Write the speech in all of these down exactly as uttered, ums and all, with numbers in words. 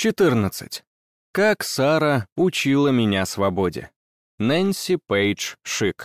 четырнадцать. Как Сара учила меня свободе. Нэнси Пейдж Шик.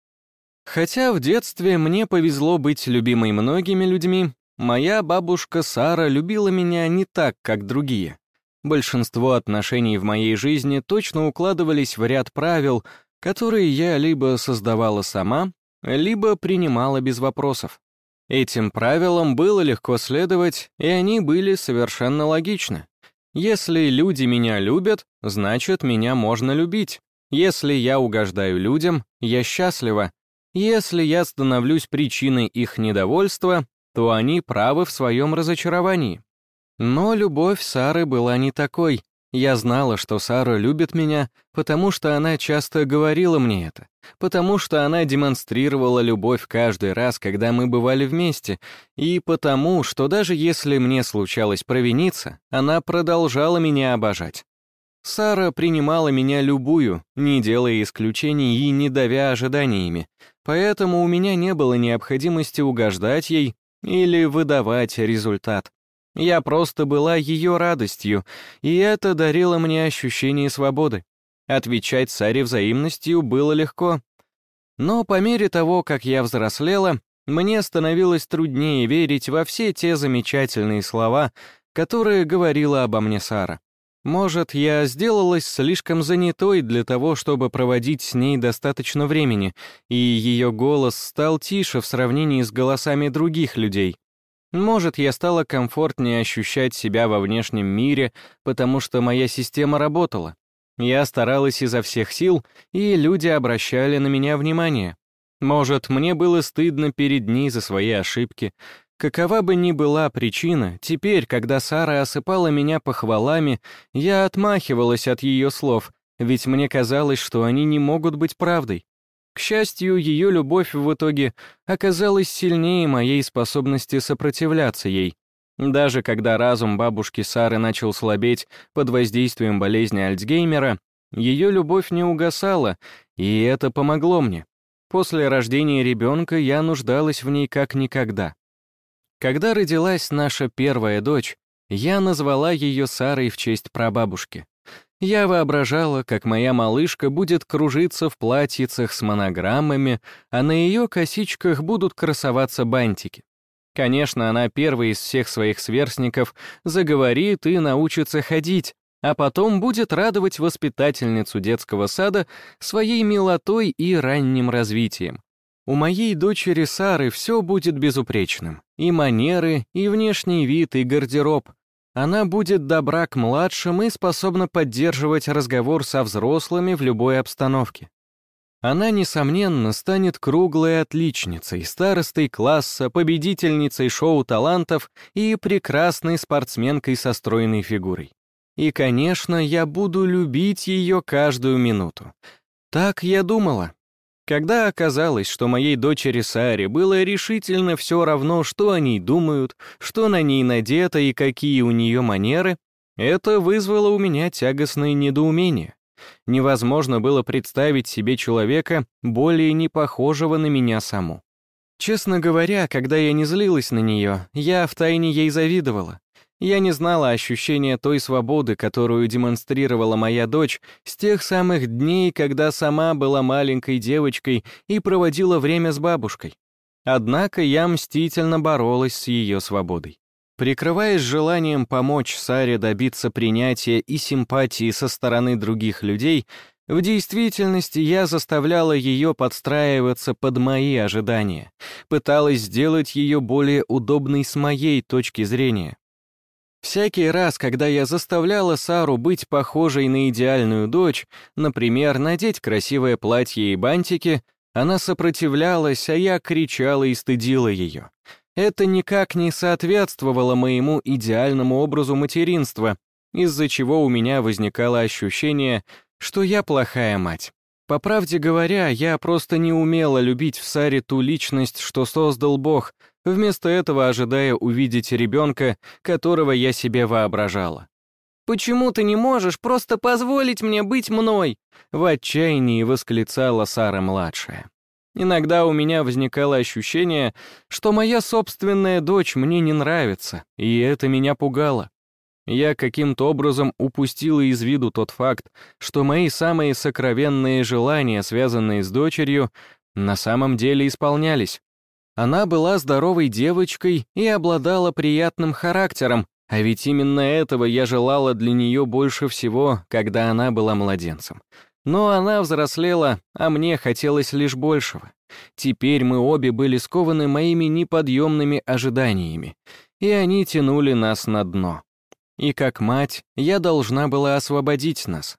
Хотя в детстве мне повезло быть любимой многими людьми, моя бабушка Сара любила меня не так, как другие. Большинство отношений в моей жизни точно укладывались в ряд правил, которые я либо создавала сама, либо принимала без вопросов. Этим правилам было легко следовать, и они были совершенно логичны. Если люди меня любят, значит, меня можно любить. Если я угождаю людям, я счастлива. Если я становлюсь причиной их недовольства, то они правы в своем разочаровании. Но любовь Сары была не такой. Я знала, что Сара любит меня, потому что она часто говорила мне это, потому что она демонстрировала любовь каждый раз, когда мы бывали вместе, и потому, что даже если мне случалось провиниться, она продолжала меня обожать. Сара принимала меня любую, не делая исключений и не давя ожиданиями, поэтому у меня не было необходимости угождать ей или выдавать результат. Я просто была ее радостью, и это дарило мне ощущение свободы. Отвечать Саре взаимностью было легко. Но по мере того, как я взрослела, мне становилось труднее верить во все те замечательные слова, которые говорила обо мне Сара. Может, я сделалась слишком занятой для того, чтобы проводить с ней достаточно времени, и ее голос стал тише в сравнении с голосами других людей. Может, я стала комфортнее ощущать себя во внешнем мире, потому что моя система работала. Я старалась изо всех сил, и люди обращали на меня внимание. Может, мне было стыдно перед ней за свои ошибки. Какова бы ни была причина, теперь, когда Сара осыпала меня похвалами, я отмахивалась от ее слов, ведь мне казалось, что они не могут быть правдой. К счастью, ее любовь в итоге оказалась сильнее моей способности сопротивляться ей. Даже когда разум бабушки Сары начал слабеть под воздействием болезни Альцгеймера, ее любовь не угасала, и это помогло мне. После рождения ребенка я нуждалась в ней как никогда. Когда родилась наша первая дочь, я назвала ее Сарой в честь прабабушки. Я воображала, как моя малышка будет кружиться в платьицах с монограммами, а на ее косичках будут красоваться бантики. Конечно, она первой из всех своих сверстников заговорит и научится ходить, а потом будет радовать воспитательницу детского сада своей милотой и ранним развитием. У моей дочери Сары все будет безупречным. И манеры, и внешний вид, и гардероб. Она будет добра к младшим и способна поддерживать разговор со взрослыми в любой обстановке. Она, несомненно, станет круглой отличницей, старостой класса, победительницей шоу талантов и прекрасной спортсменкой со стройной фигурой. И, конечно, я буду любить ее каждую минуту. Так я думала. Когда оказалось, что моей дочери Саре было решительно все равно, что о ней думают, что на ней надето и какие у нее манеры, это вызвало у меня тягостное недоумение. Невозможно было представить себе человека, более не похожего на меня саму. Честно говоря, когда я не злилась на нее, я втайне ей завидовала. Я не знала ощущения той свободы, которую демонстрировала моя дочь с тех самых дней, когда сама была маленькой девочкой и проводила время с бабушкой. Однако я мстительно боролась с ее свободой. Прикрываясь желанием помочь Саре добиться принятия и симпатии со стороны других людей, в действительности я заставляла ее подстраиваться под мои ожидания, пыталась сделать ее более удобной с моей точки зрения. Всякий раз, когда я заставляла Сару быть похожей на идеальную дочь, например, надеть красивое платье и бантики, она сопротивлялась, а я кричала и стыдила ее. Это никак не соответствовало моему идеальному образу материнства, из-за чего у меня возникало ощущение, что я плохая мать. По правде говоря, я просто не умела любить в Саре ту личность, что создал Бог, вместо этого ожидая увидеть ребенка, которого я себе воображала. «Почему ты не можешь просто позволить мне быть мной?» В отчаянии восклицала Сара-младшая. Иногда у меня возникало ощущение, что моя собственная дочь мне не нравится, и это меня пугало. Я каким-то образом упустила из виду тот факт, что мои самые сокровенные желания, связанные с дочерью, на самом деле исполнялись. Она была здоровой девочкой и обладала приятным характером, а ведь именно этого я желала для нее больше всего, когда она была младенцем. Но она взрослела, а мне хотелось лишь большего. Теперь мы обе были скованы моими неподъемными ожиданиями, и они тянули нас на дно. И как мать, я должна была освободить нас.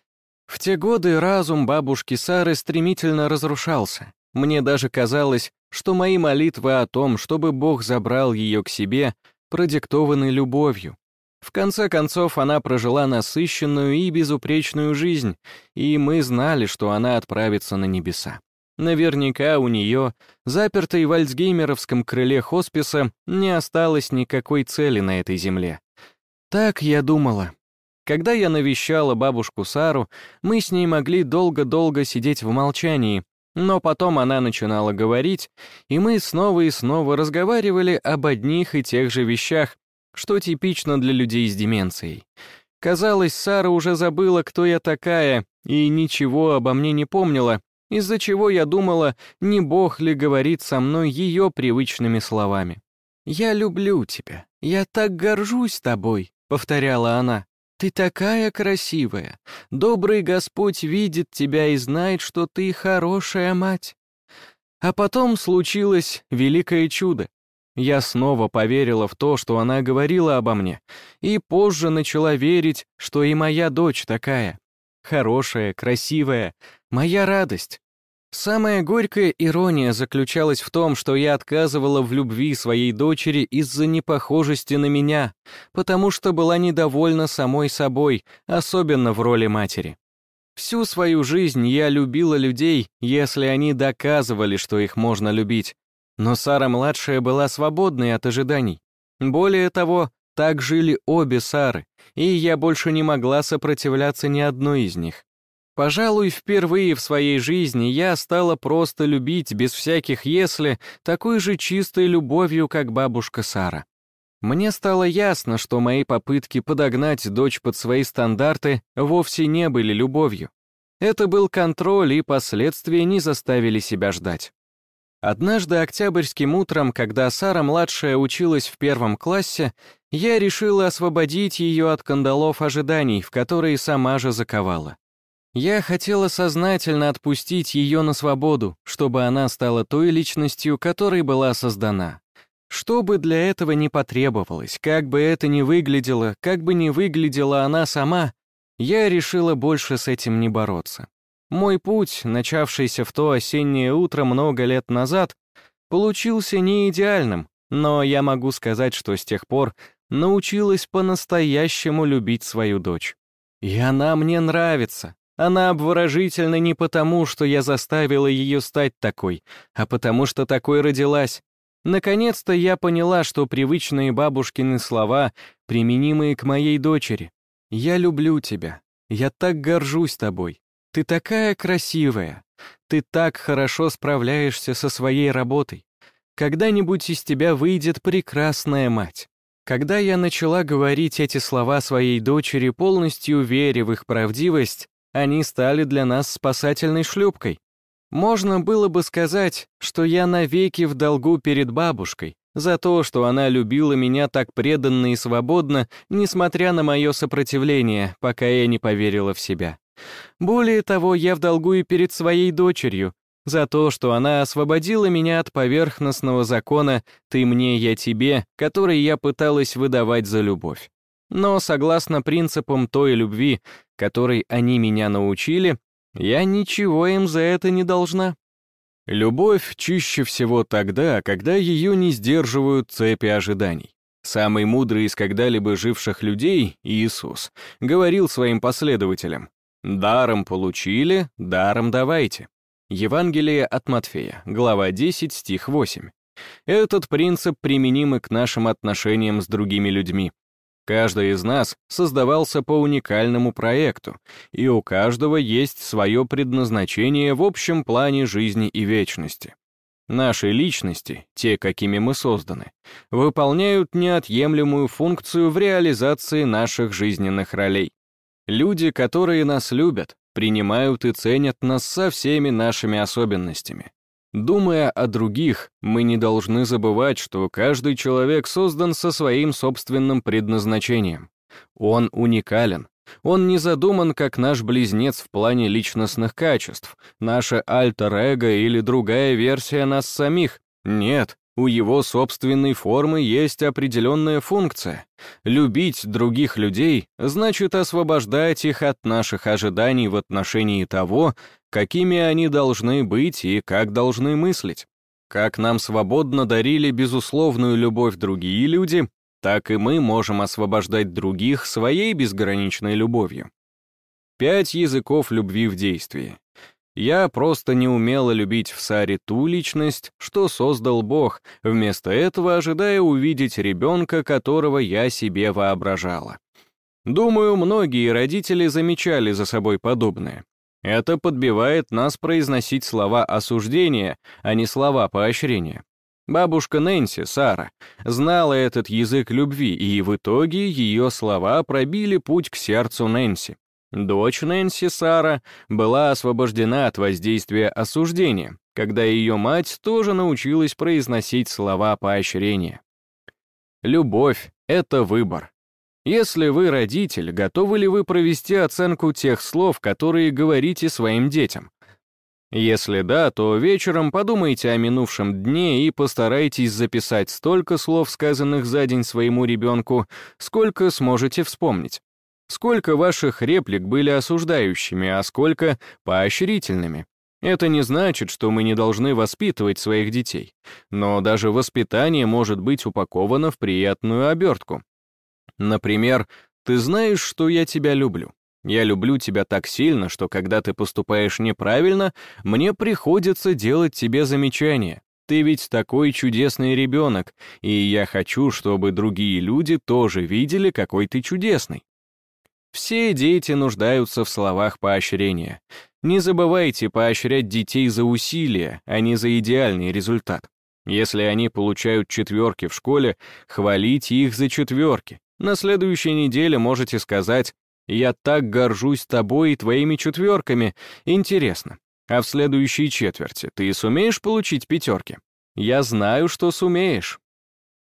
В те годы разум бабушки Сары стремительно разрушался. Мне даже казалось, что мои молитвы о том, чтобы Бог забрал ее к себе, продиктованы любовью. В конце концов, она прожила насыщенную и безупречную жизнь, и мы знали, что она отправится на небеса. Наверняка у нее, запертой в альцгеймеровском крыле хосписа, не осталось никакой цели на этой земле. Так я думала. Когда я навещала бабушку Сару, мы с ней могли долго-долго сидеть в молчании, но потом она начинала говорить, и мы снова и снова разговаривали об одних и тех же вещах, что типично для людей с деменцией. Казалось, Сара уже забыла, кто я такая, и ничего обо мне не помнила, из-за чего я думала, не Бог ли говорит со мной ее привычными словами. «Я люблю тебя, я так горжусь тобой», — повторяла она. «Ты такая красивая. Добрый Господь видит тебя и знает, что ты хорошая мать». А потом случилось великое чудо. Я снова поверила в то, что она говорила обо мне, и позже начала верить, что и моя дочь такая. Хорошая, красивая, моя радость. Самая горькая ирония заключалась в том, что я отказывала в любви своей дочери из-за непохожести на меня, потому что была недовольна самой собой, особенно в роли матери. Всю свою жизнь я любила людей, если они доказывали, что их можно любить, но Сара-младшая была свободной от ожиданий. Более того, так жили обе Сары, и я больше не могла сопротивляться ни одной из них. Пожалуй, впервые в своей жизни я стала просто любить без всяких «если» такой же чистой любовью, как бабушка Сара. Мне стало ясно, что мои попытки подогнать дочь под свои стандарты вовсе не были любовью. Это был контроль, и последствия не заставили себя ждать. Однажды октябрьским утром, когда Сара-младшая училась в первом классе, я решила освободить ее от кандалов ожиданий, в которые сама же заковала. Я хотела сознательно отпустить ее на свободу, чтобы она стала той личностью, которой была создана. Что бы для этого ни потребовалось, как бы это ни выглядело, как бы ни выглядела она сама, я решила больше с этим не бороться. Мой путь, начавшийся в то осеннее утро много лет назад, получился не идеальным, но я могу сказать, что с тех пор научилась по-настоящему любить свою дочь. И она мне нравится. Она обворожительна не потому, что я заставила ее стать такой, а потому что такой родилась. Наконец-то я поняла, что привычные бабушкины слова, применимые к моей дочери. «Я люблю тебя. Я так горжусь тобой. Ты такая красивая. Ты так хорошо справляешься со своей работой. Когда-нибудь из тебя выйдет прекрасная мать». Когда я начала говорить эти слова своей дочери, полностью веря в их правдивость, они стали для нас спасательной шлюпкой. Можно было бы сказать, что я навеки в долгу перед бабушкой за то, что она любила меня так преданно и свободно, несмотря на мое сопротивление, пока я не поверила в себя. Более того, я в долгу и перед своей дочерью за то, что она освободила меня от поверхностного закона «ты мне, я тебе», который я пыталась выдавать за любовь. Но согласно принципам той любви, которой они меня научили, я ничего им за это не должна. Любовь чище всего тогда, когда ее не сдерживают цепи ожиданий. Самый мудрый из когда-либо живших людей, Иисус, говорил своим последователям: «Даром получили, даром давайте». Евангелие от Матфея, глава десять, стих восемь. Этот принцип применим и к нашим отношениям с другими людьми. Каждый из нас создавался по уникальному проекту, и у каждого есть свое предназначение в общем плане жизни и вечности. Наши личности, те, какими мы созданы, выполняют неотъемлемую функцию в реализации наших жизненных ролей. Люди, которые нас любят, принимают и ценят нас со всеми нашими особенностями. Думая о других, мы не должны забывать, что каждый человек создан со своим собственным предназначением. Он уникален. Он не задуман как наш близнец в плане личностных качеств, наше альтер-эго или другая версия нас самих. Нет, у его собственной формы есть определенная функция. Любить других людей значит освобождать их от наших ожиданий в отношении того, какими они должны быть и как должны мыслить. Как нам свободно дарили безусловную любовь другие люди, так и мы можем освобождать других своей безграничной любовью. Пять языков любви в действии. Я просто не умела любить в Саре ту личность, что создал Бог, вместо этого ожидая увидеть ребенка, которого я себе воображала. Думаю, многие родители замечали за собой подобное. Это подбивает нас произносить слова осуждения, а не слова поощрения. Бабушка Нэнси, Сара, знала этот язык любви, и в итоге ее слова пробили путь к сердцу Нэнси. Дочь Нэнси, Сара, была освобождена от воздействия осуждения, когда ее мать тоже научилась произносить слова поощрения. Любовь — это выбор. Если вы родитель, готовы ли вы провести оценку тех слов, которые говорите своим детям? Если да, то вечером подумайте о минувшем дне и постарайтесь записать столько слов, сказанных за день своему ребенку, сколько сможете вспомнить. Сколько ваших реплик были осуждающими, а сколько поощрительными. Это не значит, что мы не должны воспитывать своих детей, но даже воспитание может быть упаковано в приятную обертку. Например, «Ты знаешь, что я тебя люблю. Я люблю тебя так сильно, что когда ты поступаешь неправильно, мне приходится делать тебе замечания. Ты ведь такой чудесный ребенок, и я хочу, чтобы другие люди тоже видели, какой ты чудесный». Все дети нуждаются в словах поощрения. Не забывайте поощрять детей за усилия, а не за идеальный результат. Если они получают четверки в школе, хвалите их за четверки. На следующей неделе можете сказать: «Я так горжусь тобой и твоими четверками. Интересно, а в следующей четверти ты сумеешь получить пятерки? Я знаю, что сумеешь».